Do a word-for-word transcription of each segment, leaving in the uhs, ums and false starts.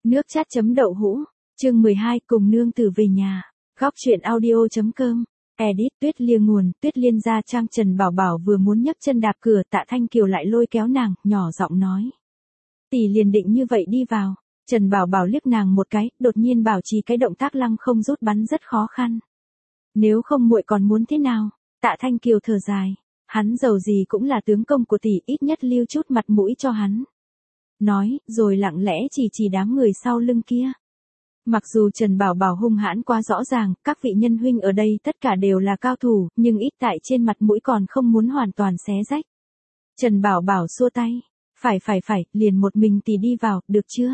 Nước chát chấm đậu hũ, chương mười hai cùng nương tử về nhà. Góc truyện audio.com. Edit Tuyết Lia nguồn, Tuyết Liên gia trang. Trần Bảo Bảo vừa muốn nhấc chân đạp cửa, Tạ Thanh Kiều lại lôi kéo nàng, nhỏ giọng nói: "Tỷ liền định như vậy đi vào." Trần Bảo Bảo liếc nàng một cái, đột nhiên bảo trì cái động tác lăng không rút bắn rất khó khăn. "Nếu không muội còn muốn thế nào?" Tạ Thanh Kiều thở dài, hắn dầu gì cũng là tướng công của tỷ, ít nhất lưu chút mặt mũi cho hắn. Nói, rồi lặng lẽ chỉ chỉ đám người sau lưng kia. Mặc dù Trần Bảo Bảo hung hãn quá rõ ràng, các vị nhân huynh ở đây tất cả đều là cao thủ, nhưng ít tại trên mặt mũi còn không muốn hoàn toàn xé rách. Trần Bảo Bảo xua tay, phải phải phải, liền một mình tỷ đi vào, được chưa?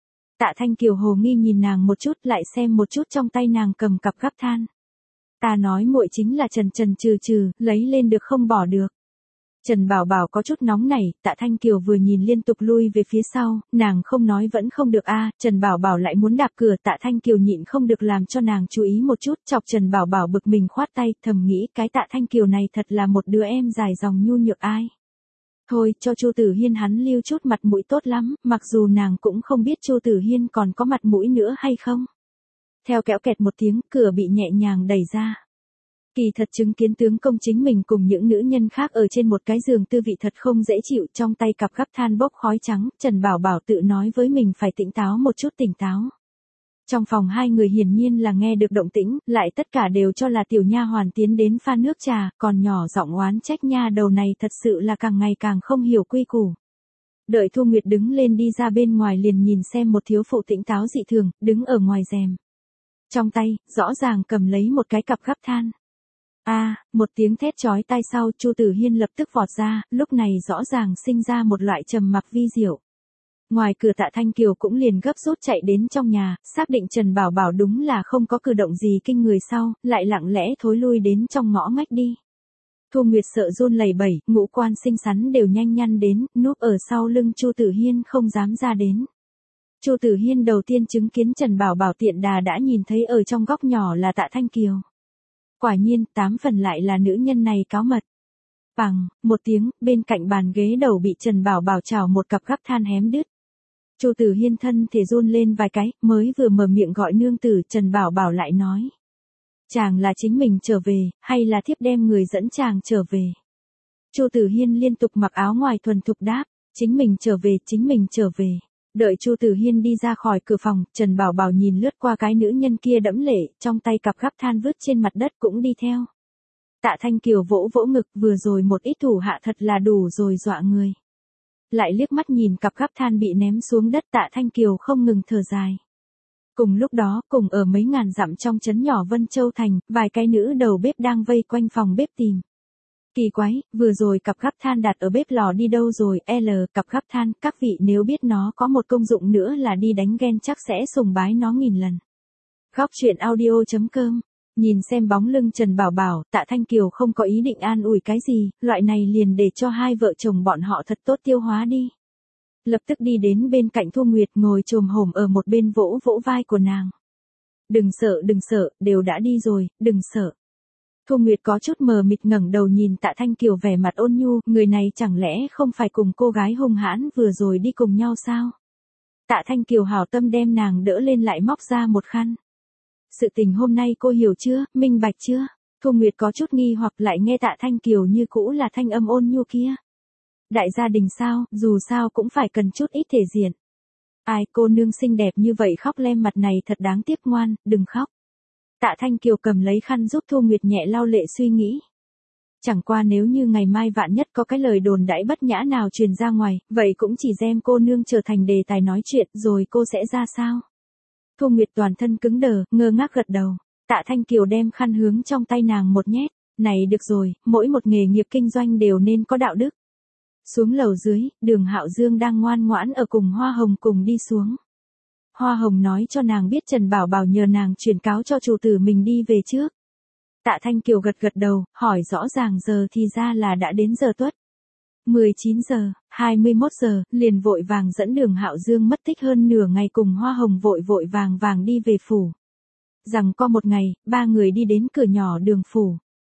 Tạ Thanh Kiều hồ nghi nhìn nàng một chút, lại xem một chút trong tay nàng cầm cặp gắp than. Ta nói muội chính là trần trần trừ trừ, lấy lên được không bỏ được. Trần Bảo Bảo có chút nóng nảy, Tạ Thanh Kiều vừa nhìn liên tục lui về phía sau, nàng không nói vẫn không được a. Trần Bảo Bảo lại muốn đạp cửa, Tạ Thanh Kiều nhịn không được làm cho nàng chú ý một chút, chọc Trần Bảo Bảo bực mình khoát tay, thầm nghĩ cái Tạ Thanh Kiều này thật là một đứa em dài dòng nhu nhược ai. Thôi, cho Chu Tử Hiên hắn lưu chút mặt mũi tốt lắm, mặc dù nàng cũng không biết Chu Tử Hiên còn có mặt mũi nữa hay không. Theo kéo kẹt một tiếng, cửa bị nhẹ nhàng đẩy ra. Kỳ thật chứng kiến tướng công chính mình cùng những nữ nhân khác ở trên một cái giường tư vị thật không dễ chịu, trong tay cặp gắp than bốc khói trắng, Trần Bảo Bảo tự nói với mình phải tỉnh táo một chút tỉnh táo. Trong phòng hai người hiển nhiên là nghe được động tĩnh, lại tất cả đều cho là tiểu nha hoàn tiến đến pha nước trà, còn nhỏ giọng oán trách nha đầu này thật sự là càng ngày càng không hiểu quy củ. Đợi Thu Nguyệt đứng lên đi ra bên ngoài liền nhìn xem một thiếu phụ tỉnh táo dị thường, đứng ở ngoài rèm. Trong tay, rõ ràng cầm lấy một cái cặp gắp than. A, à, một tiếng thét chói tai sau, Chu Tử Hiên lập tức vọt ra, lúc này rõ ràng sinh ra một loại trầm mặc vi diệu. Ngoài cửa Tạ Thanh Kiều cũng liền gấp rút chạy đến trong nhà, xác định Trần Bảo Bảo đúng là không có cử động gì kinh người sau, lại lặng lẽ thối lui đến trong ngõ ngách đi. Thu Nguyệt sợ run lẩy bẩy, ngũ quan xinh xắn đều nhanh nhăn đến, núp ở sau lưng Chu Tử Hiên không dám ra đến. Chu Tử Hiên đầu tiên chứng kiến Trần Bảo Bảo tiện đà đã nhìn thấy ở trong góc nhỏ là Tạ Thanh Kiều. Quả nhiên, tám phần lại là nữ nhân này cáo mật. Bằng, một tiếng, bên cạnh bàn ghế đầu bị Trần Bảo Bảo chảo một cặp gắp than hém đứt. Chu Tử Hiên thân thể run lên vài cái, mới vừa mở miệng gọi nương tử, Trần Bảo Bảo lại nói: "Chàng là chính mình trở về, hay là thiếp đem người dẫn chàng trở về?" Chu Tử Hiên liên tục mặc áo ngoài thuần thục đáp: "Chính mình trở về, chính mình trở về." Đợi Chu Tử Hiên đi ra khỏi cửa phòng, Trần Bảo Bảo nhìn lướt qua cái nữ nhân kia đẫm lệ, trong tay cặp gắp than vứt trên mặt đất cũng đi theo. Tạ Thanh Kiều vỗ vỗ ngực, vừa rồi một ít thủ hạ thật là đủ rồi dọa người. Lại liếc mắt nhìn cặp gắp than bị ném xuống đất, Tạ Thanh Kiều không ngừng thở dài. Cùng lúc đó, cùng ở mấy ngàn dặm trong trấn nhỏ Vân Châu Thành, vài cái nữ đầu bếp đang vây quanh phòng bếp tìm. Kỳ quái, vừa rồi cặp gắp than đặt ở bếp lò đi đâu rồi? L, cặp gắp than, các vị nếu biết nó có một công dụng nữa là đi đánh ghen chắc sẽ sùng bái nó nghìn lần. Góc truyện audio.com. Nhìn xem bóng lưng Trần Bảo Bảo, Tạ Thanh Kiều không có ý định an ủi cái gì, loại này liền để cho hai vợ chồng bọn họ thật tốt tiêu hóa đi. Lập tức đi đến bên cạnh Thu Nguyệt ngồi chồm hổm ở một bên vỗ vỗ vai của nàng. Đừng sợ đừng sợ, đều đã đi rồi, đừng sợ. Thu Nguyệt có chút mờ mịt ngẩng đầu nhìn Tạ Thanh Kiều vẻ mặt ôn nhu, người này chẳng lẽ không phải cùng cô gái hung hãn vừa rồi đi cùng nhau sao? Tạ Thanh Kiều hảo tâm đem nàng đỡ lên lại móc ra một khăn. Sự tình hôm nay cô hiểu chưa, minh bạch chưa? Thu Nguyệt có chút nghi hoặc lại nghe Tạ Thanh Kiều như cũ là thanh âm ôn nhu kia. Đại gia đình sao, dù sao cũng phải cần chút ít thể diện. Ai, cô nương xinh đẹp như vậy khóc lem mặt này thật đáng tiếc, ngoan, đừng khóc. Tạ Thanh Kiều cầm lấy khăn giúp Thu Nguyệt nhẹ lau lệ suy nghĩ. Chẳng qua nếu như ngày mai vạn nhất có cái lời đồn đãi bất nhã nào truyền ra ngoài, vậy cũng chỉ đem cô nương trở thành đề tài nói chuyện, rồi cô sẽ ra sao? Thu Nguyệt toàn thân cứng đờ, ngơ ngác gật đầu. Tạ Thanh Kiều đem khăn hướng trong tay nàng một nhét. Này được rồi, mỗi một nghề nghiệp kinh doanh đều nên có đạo đức. Xuống lầu dưới, Đường Hạo Dương đang ngoan ngoãn ở cùng Hoa Hồng cùng đi xuống. Hoa Hồng nói cho nàng biết Trần Bảo Bảo nhờ nàng truyền cáo cho chủ tử mình đi về trước. Tạ Thanh Kiều gật gật đầu, hỏi rõ ràng giờ thì ra là đã đến giờ tuất. mười chín giờ, hai mươi mốt giờ, liền vội vàng dẫn Đường Hạo Dương mất tích hơn nửa ngày cùng Hoa Hồng vội vội vàng vàng đi về phủ. Rằng có một ngày, ba người đi đến cửa nhỏ Đường phủ.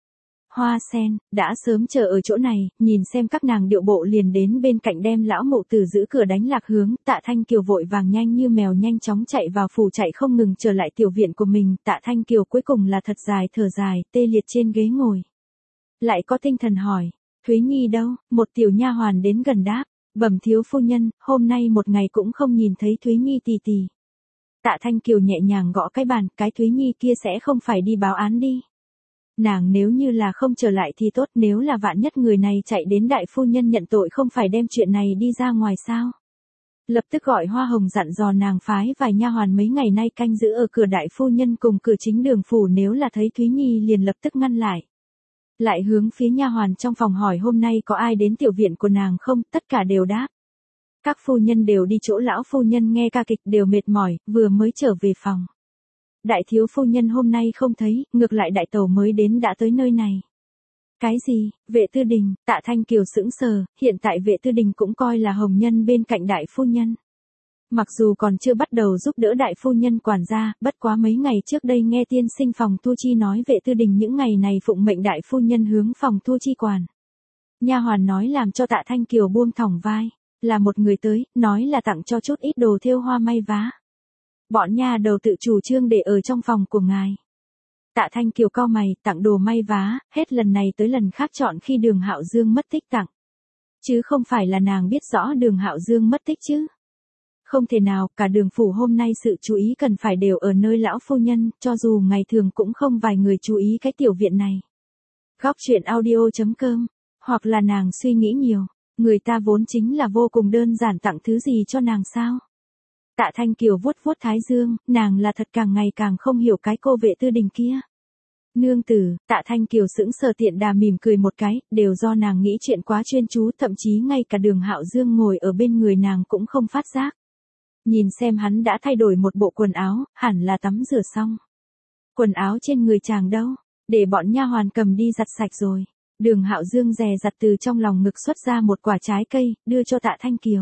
Hoa Sen, đã sớm chờ ở chỗ này, nhìn xem các nàng điệu bộ liền đến bên cạnh đem lão mộ tử giữ cửa đánh lạc hướng, Tạ Thanh Kiều vội vàng nhanh như mèo nhanh chóng chạy vào phủ chạy không ngừng trở lại tiểu viện của mình, Tạ Thanh Kiều cuối cùng là thật dài thở dài, tê liệt trên ghế ngồi. Lại có tinh thần hỏi, Thúy Nhi đâu, một tiểu nha hoàn đến gần đáp, bẩm thiếu phu nhân, hôm nay một ngày cũng không nhìn thấy Thúy Nhi tì tì. Tạ Thanh Kiều nhẹ nhàng gõ cái bàn, cái Thúy Nhi kia sẽ không phải đi báo án đi. Nàng nếu như là không trở lại thì tốt, nếu là vạn nhất người này chạy đến đại phu nhân nhận tội không phải đem chuyện này đi ra ngoài sao. Lập tức gọi Hoa Hồng dặn dò nàng phái vài nha hoàn mấy ngày nay canh giữ ở cửa đại phu nhân cùng cửa chính đường phủ, nếu là thấy Thúy Nhi liền lập tức ngăn lại. Lại hướng phía nha hoàn trong phòng hỏi hôm nay có ai đến tiểu viện của nàng không, tất cả đều đáp. Các phu nhân đều đi chỗ lão phu nhân nghe ca kịch đều mệt mỏi, vừa mới trở về phòng. Đại thiếu phu nhân hôm nay không thấy, ngược lại đại tẩu mới đến đã tới nơi này. Cái gì, vệ tư đình, Tạ Thanh Kiều sững sờ, hiện tại vệ tư đình cũng coi là hồng nhân bên cạnh đại phu nhân. Mặc dù còn chưa bắt đầu giúp đỡ đại phu nhân quản gia, bất quá mấy ngày trước đây nghe tiên sinh phòng thu chi nói vệ tư đình những ngày này phụng mệnh đại phu nhân hướng phòng thu chi quản. Nha hoàn nói làm cho Tạ Thanh Kiều buông thõng vai, là một người tới, nói là tặng cho chút ít đồ thêu hoa may vá. Bọn nha đầu tự chủ trương để ở trong phòng của ngài. Tạ Thanh Kiều cau mày, tặng đồ may vá, hết lần này tới lần khác chọn khi Đường Hạo Dương mất tích tặng. Chứ không phải là nàng biết rõ Đường Hạo Dương mất tích chứ. Không thể nào, cả Đường phủ hôm nay sự chú ý cần phải đều ở nơi lão phu nhân, cho dù ngày thường cũng không vài người chú ý cái tiểu viện này. Góc truyện audio chấm com, hoặc là nàng suy nghĩ nhiều, người ta vốn chính là vô cùng đơn giản tặng thứ gì cho nàng sao. Tạ Thanh Kiều vuốt vuốt thái dương, nàng là thật càng ngày càng không hiểu cái cô vệ tư đình kia. Nương tử, Tạ Thanh Kiều sững sờ tiện đà mỉm cười một cái, đều do nàng nghĩ chuyện quá chuyên chú, thậm chí ngay cả Đường Hạo Dương ngồi ở bên người nàng cũng không phát giác. Nhìn xem hắn đã thay đổi một bộ quần áo, hẳn là tắm rửa xong. Quần áo trên người chàng đâu, để bọn nha hoàn cầm đi giặt sạch rồi. Đường Hạo Dương dè dặt từ trong lòng ngực xuất ra một quả trái cây, đưa cho Tạ Thanh Kiều.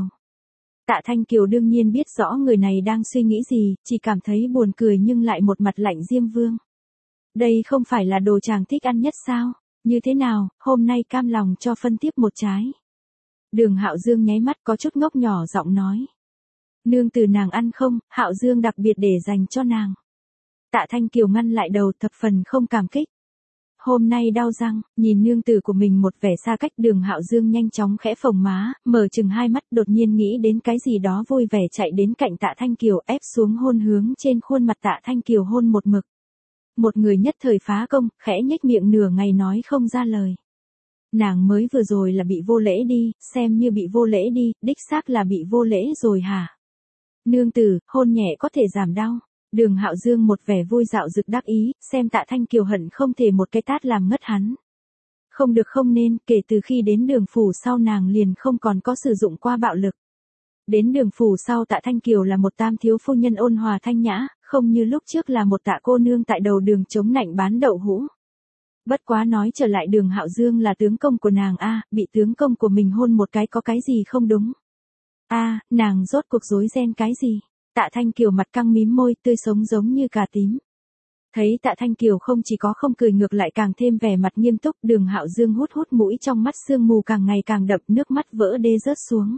Tạ Thanh Kiều đương nhiên biết rõ người này đang suy nghĩ gì, chỉ cảm thấy buồn cười nhưng lại một mặt lạnh diêm vương. Đây không phải là đồ chàng thích ăn nhất sao, như thế nào, hôm nay cam lòng cho phân tiếp một trái. Đường Hạo Dương nháy mắt có chút ngốc nhỏ giọng nói. Nương từ nàng ăn không, Hạo Dương đặc biệt để dành cho nàng. Tạ Thanh Kiều ngăn lại đầu thập phần không cảm kích. Hôm nay đau răng, nhìn nương tử của mình một vẻ xa cách, Đường Hạo Dương nhanh chóng khẽ phồng má, mở chừng hai mắt đột nhiên nghĩ đến cái gì đó vui vẻ chạy đến cạnh Tạ Thanh Kiều ép xuống hôn hướng trên khuôn mặt Tạ Thanh Kiều hôn một mực. Một người nhất thời phá công, khẽ nhếch miệng nửa ngày nói không ra lời. Nàng mới vừa rồi là bị vô lễ đi, xem như bị vô lễ đi, đích xác là bị vô lễ rồi hả? Nương tử, hôn nhẹ có thể giảm đau. Đường Hạo Dương một vẻ vui dạo dực đắc ý, xem Tạ Thanh Kiều hận không thể một cái tát làm ngất hắn. Không được không nên, kể từ khi đến Đường phủ sau nàng liền không còn có sử dụng qua bạo lực. Đến Đường phủ sau Tạ Thanh Kiều là một tam thiếu phu nhân ôn hòa thanh nhã, không như lúc trước là một Tạ cô nương tại đầu đường chống nạnh bán đậu hũ. Bất quá nói trở lại, Đường Hạo Dương là tướng công của nàng a, bị tướng công của mình hôn một cái có cái gì không đúng. A, nàng rốt cuộc rối ren cái gì? Tạ Thanh Kiều mặt căng mím môi, tươi sống giống như cà tím. Thấy Tạ Thanh Kiều không chỉ có không cười ngược lại càng thêm vẻ mặt nghiêm túc, Đường Hạo Dương hút hút mũi, trong mắt sương mù càng ngày càng đậm, nước mắt vỡ đê rớt xuống.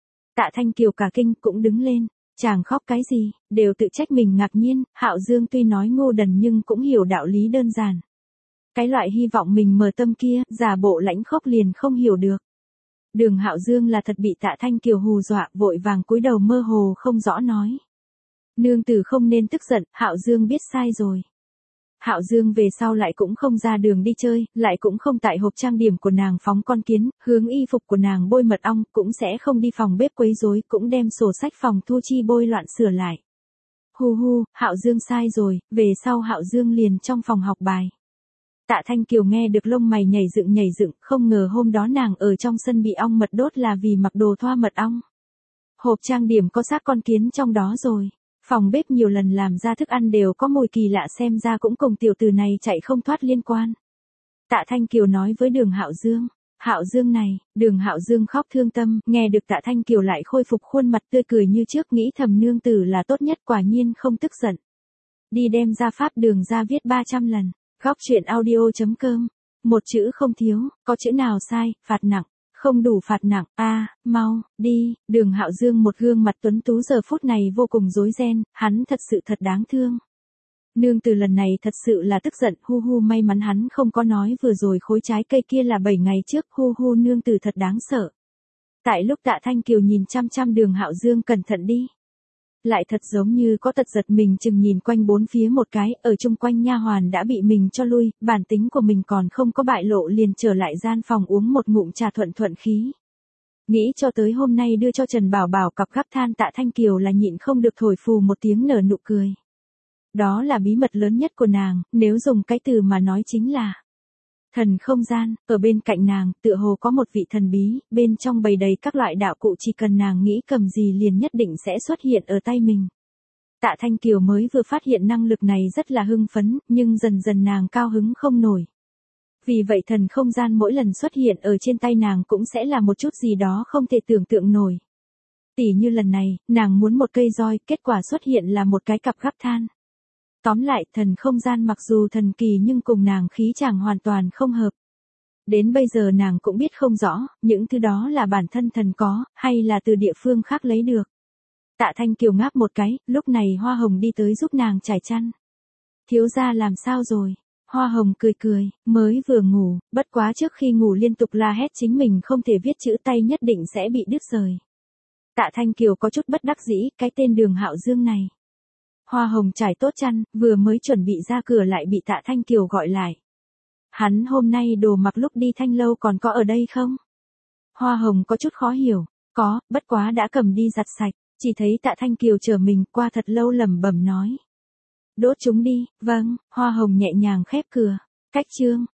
Tạ Thanh Kiều cả kinh cũng đứng lên, chàng khóc cái gì, đều tự trách mình ngạc nhiên, Hạo Dương tuy nói ngô đần nhưng cũng hiểu đạo lý đơn giản. Cái loại hy vọng mình mờ tâm kia, giả bộ lãnh khốc liền không hiểu được. Đường Hạo Dương là thật bị Tạ Thanh Kiều hù dọa, vội vàng cúi đầu mơ hồ không rõ nói. Nương tử không nên tức giận, Hạo Dương biết sai rồi. Hạo Dương về sau lại cũng không ra đường đi chơi, lại cũng không tại hộp trang điểm của nàng phóng con kiến, hướng y phục của nàng bôi mật ong, cũng sẽ không đi phòng bếp quấy rối, cũng đem sổ sách phòng thu chi bôi loạn sửa lại. Hu hu, Hạo Dương sai rồi, về sau Hạo Dương liền trong phòng học bài. Tạ Thanh Kiều nghe được lông mày nhảy dựng nhảy dựng, không ngờ hôm đó nàng ở trong sân bị ong mật đốt là vì mặc đồ thoa mật ong. Hộp trang điểm có xác con kiến trong đó rồi. Phòng bếp nhiều lần làm ra thức ăn đều có mùi kỳ lạ, xem ra cũng cùng tiểu tử này chạy không thoát liên quan. Tạ Thanh Kiều nói với Đường Hạo Dương. Hạo Dương này, Đường Hạo Dương khóc thương tâm, nghe được Tạ Thanh Kiều lại khôi phục khuôn mặt tươi cười như trước, nghĩ thầm nương tử là tốt nhất, quả nhiên không tức giận. Đi đem ra pháp đường ra viết ba trăm lần. Góc truyện audio chấm com một chữ không thiếu, có chữ nào sai, phạt nặng. Không đủ phạt nặng, a à, mau, đi, Đường Hạo Dương một gương mặt tuấn tú giờ phút này vô cùng rối ren, hắn thật sự thật đáng thương. Nương từ lần này thật sự là tức giận, hu hu may mắn hắn không có nói vừa rồi khối trái cây kia là bảy ngày trước, hu hu nương từ thật đáng sợ. Tại lúc Tạ Thanh Kiều nhìn chăm chăm Đường Hạo Dương cẩn thận đi. Lại thật giống như có tật giật mình chừng nhìn quanh bốn phía một cái, ở chung quanh nha hoàn đã bị mình cho lui, bản tính của mình còn không có bại lộ liền trở lại gian phòng uống một ngụm trà thuận thuận khí. Nghĩ cho tới hôm nay đưa cho Trần Bảo Bảo cặp gắp than Tạ Thanh Kiều là nhịn không được thổi phù một tiếng nở nụ cười. Đó là bí mật lớn nhất của nàng, nếu dùng cái từ mà nói chính là thần không gian, ở bên cạnh nàng, tựa hồ có một vị thần bí, bên trong bày đầy các loại đạo cụ chỉ cần nàng nghĩ cầm gì liền nhất định sẽ xuất hiện ở tay mình. Tạ Thanh Kiều mới vừa phát hiện năng lực này rất là hưng phấn, nhưng dần dần nàng cao hứng không nổi. Vì vậy thần không gian mỗi lần xuất hiện ở trên tay nàng cũng sẽ là một chút gì đó không thể tưởng tượng nổi. Tỉ như lần này, nàng muốn một cây roi, kết quả xuất hiện là một cái cặp gắp than. Tóm lại, thần không gian mặc dù thần kỳ nhưng cùng nàng khí chàng hoàn toàn không hợp. Đến bây giờ nàng cũng biết không rõ, những thứ đó là bản thân thần có, hay là từ địa phương khác lấy được. Tạ Thanh Kiều ngáp một cái, lúc này Hoa Hồng đi tới giúp nàng trải chăn. Thiếu gia làm sao rồi? Hoa Hồng cười cười, mới vừa ngủ, bất quá trước khi ngủ liên tục la hét chính mình không thể viết chữ tay nhất định sẽ bị đứt rời. Tạ Thanh Kiều có chút bất đắc dĩ, cái tên Đường Hạo Dương này. Hoa Hồng trải tốt chăn, vừa mới chuẩn bị ra cửa lại bị Tạ Thanh Kiều gọi lại. Hắn hôm nay đồ mặc lúc đi Thanh lâu còn có ở đây không? Hoa Hồng có chút khó hiểu, có, bất quá đã cầm đi giặt sạch, chỉ thấy Tạ Thanh Kiều chờ mình qua thật lâu lẩm bẩm nói. Đốt chúng đi, vâng, Hoa Hồng nhẹ nhàng khép cửa, cách chương.